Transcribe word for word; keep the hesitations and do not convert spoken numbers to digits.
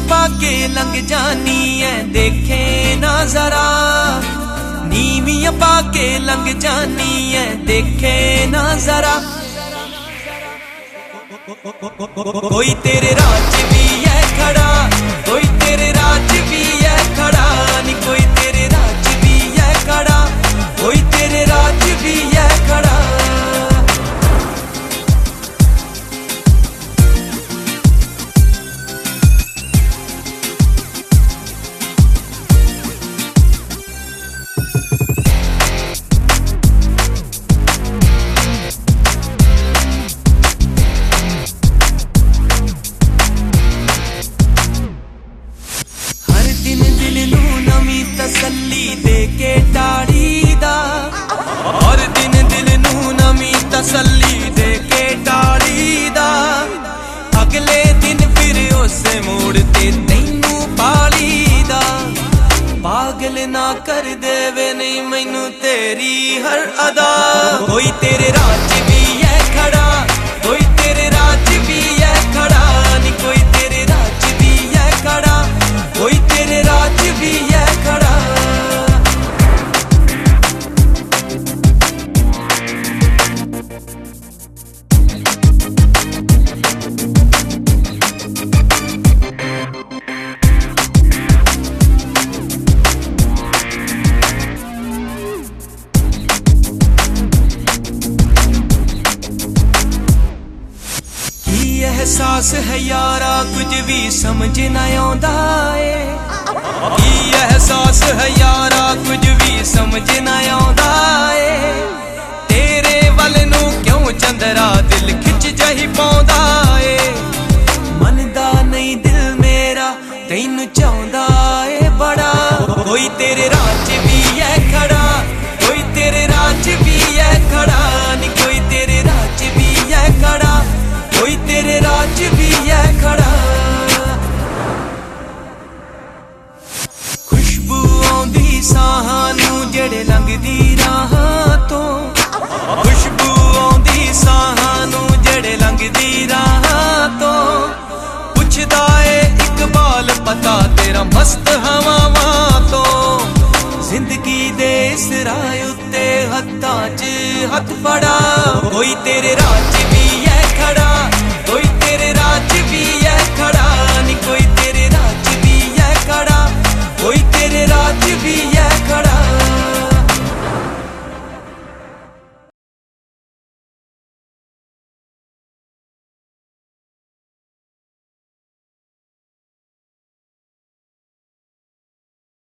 पाके लंघ जानी है देखे ना जरा, नीवियां पाके लंघ जानी है देखे ना जरा। कोई तेरे राज भी है खड़ा, कोई तेरे राज भी है खड़ा, नी कोई तेरे राज भी है खड़ा, कोई तेरे राज भी है खड़ा। तसल्ली दे के टाड़ी दा, हर दिन दिल नू नवी तसल्ली दे के टाड़ी दा। अगले दिन फिर उसे मोड़ ते तैनू पाली दा। पागल ना कर देवे नहीं मैनू तेरी हर अदा। कोई तेरे राज भी है खड़ा, कोई तेरे राज भी है खड़ा, नी कोई तेरे राज भी है खड़ा, कोई तेरे राज भी है खड़ा। एहसास है यारा कुछ भी समझ ना आंदा है, की एहसास है यारा कुछ भी समझ ना आंदा है। तेरे वल नू क्यों चंदरा दिल खिच जही पाउंदा है। मनदा नहीं दिल मेरा तैनू चाहुंदा है बड़ा। कोई तेरे राज भी है खड़ा, कोई तेरे राज भी है खड़ा, नी कोई तेरे राज भी है खड़ा, कोई तेरे राज भी है खड़ा। खुशबू आउंदी साहां नू जेड़े लंघदी राहां तो, खुशबू आउंदी साहां नू जेड़े लंघदी राहां तो। पुछदा ए इकबाल पता तेरा मस्त हवावां तो। जिंदगी दे इस राह उत्ते हत्थां च हथ फड़ा,